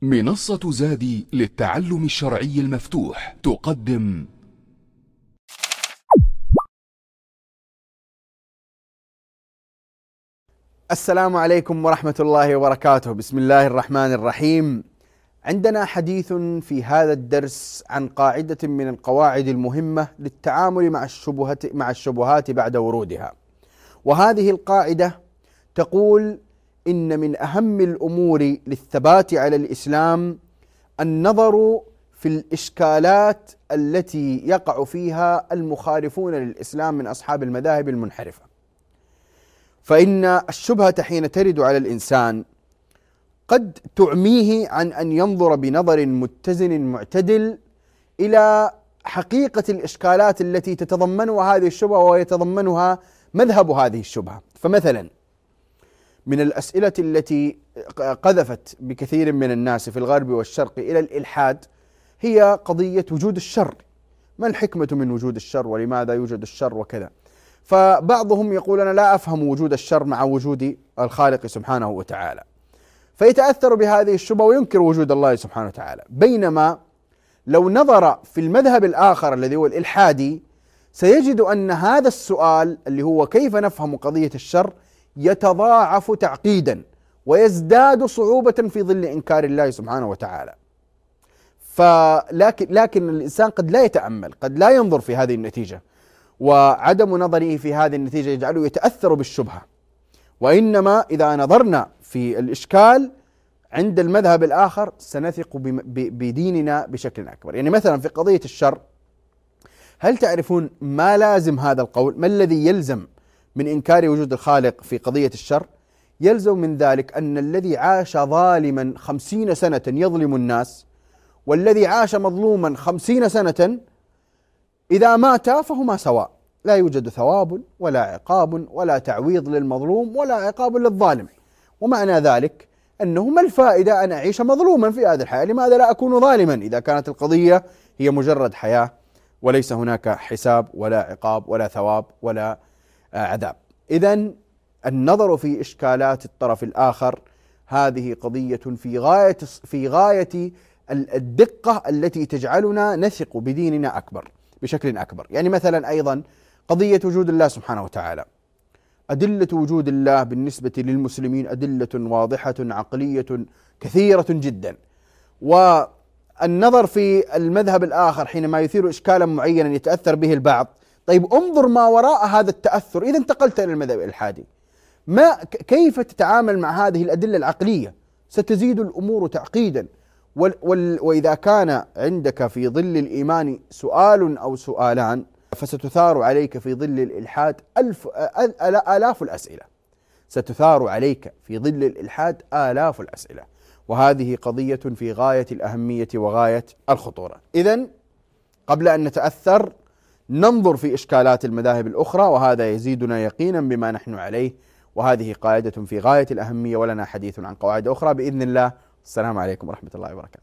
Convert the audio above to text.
منصة زادي للتعلم الشرعي المفتوح تقدم السلام عليكم ورحمة الله وبركاته. بسم الله الرحمن الرحيم. عندنا حديث في هذا الدرس عن قاعدة من القواعد المهمة للتعامل مع الشبهات بعد ورودها، وهذه القاعدة تقول: إن من أهم الأمور للثبات على الإسلام النظر في الإشكالات التي يقع فيها المخالفون للإسلام من أصحاب المذاهب المنحرفة. فإن الشبهة حين ترد على الإنسان قد تعميه عن أن ينظر بنظر متزن معتدل إلى حقيقة الإشكالات التي تتضمنها هذه الشبهة ويتضمنها مذهب هذه الشبهة. فمثلا من الأسئلة التي قذفت بكثير من الناس في الغرب والشرق إلى الإلحاد هي قضية وجود الشر. ما الحكمة من وجود الشر ولماذا يوجد الشر وكذا؟ فبعضهم يقول: أنا لا أفهم وجود الشر مع وجود الخالق سبحانه وتعالى، فيتأثر بهذه الشبهة وينكر وجود الله سبحانه وتعالى. بينما لو نظر في المذهب الآخر الذي هو الإلحادي سيجد أن هذا السؤال اللي هو كيف نفهم قضية الشر يتضاعف تعقيدا ويزداد صعوبة في ظل إنكار الله سبحانه وتعالى. لكن الإنسان قد لا يتأمل، قد لا ينظر في هذه النتيجة، وعدم نظره في هذه النتيجة يجعله يتأثر بالشبهة. وإنما إذا نظرنا في الإشكال عند المذهب الآخر سنثق بديننا بشكل أكبر. يعني مثلا في قضية الشر، هل تعرفون ما لازم هذا القول؟ ما الذي يلزم من إنكار وجود الخالق في قضية الشر؟ يلزم من ذلك أن الذي عاش ظالما 50 سنة يظلم الناس والذي عاش مظلوما 50 سنة إذا ماتا فهما سواء، لا يوجد ثواب ولا عقاب ولا تعويض للمظلوم ولا عقاب للظالم. ومعنى ذلك أنه ما الفائدة أن أعيش مظلوما في هذه الحياة؟ لماذا لا أكون ظالما إذا كانت القضية هي مجرد حياة وليس هناك حساب ولا عقاب ولا ثواب ولا عذاب؟ إذن النظر في إشكالات الطرف الآخر هذه قضية في غاية الدقة التي تجعلنا نثق بديننا بشكل أكبر. يعني مثلا أيضا قضية وجود الله سبحانه وتعالى، أدلة وجود الله بالنسبة للمسلمين أدلة واضحة عقلية كثيرة جدا، والنظر في المذهب الآخر حينما يثير إشكالا معينا يتأثر به البعض. طيب انظر ما وراء هذا التأثر إذا انتقلت إلى المذهب الإلحادي، كيف تتعامل مع هذه الأدلة العقلية؟ ستزيد الأمور تعقيدا. وإذا كان عندك في ظل الإيمان سؤال أو سؤالان فستثار عليك في ظل الإلحاد آلاف الأسئلة، ستثار عليك في ظل الإلحاد آلاف الأسئلة، وهذه قضية في غاية الأهمية وغاية الخطورة. إذن قبل أن نتأثر ننظر في إشكالات المذاهب الأخرى، وهذا يزيدنا يقينا بما نحن عليه، وهذه قاعدة في غاية الأهمية. ولنا حديث عن قواعد أخرى بإذن الله. السلام عليكم ورحمة الله وبركاته.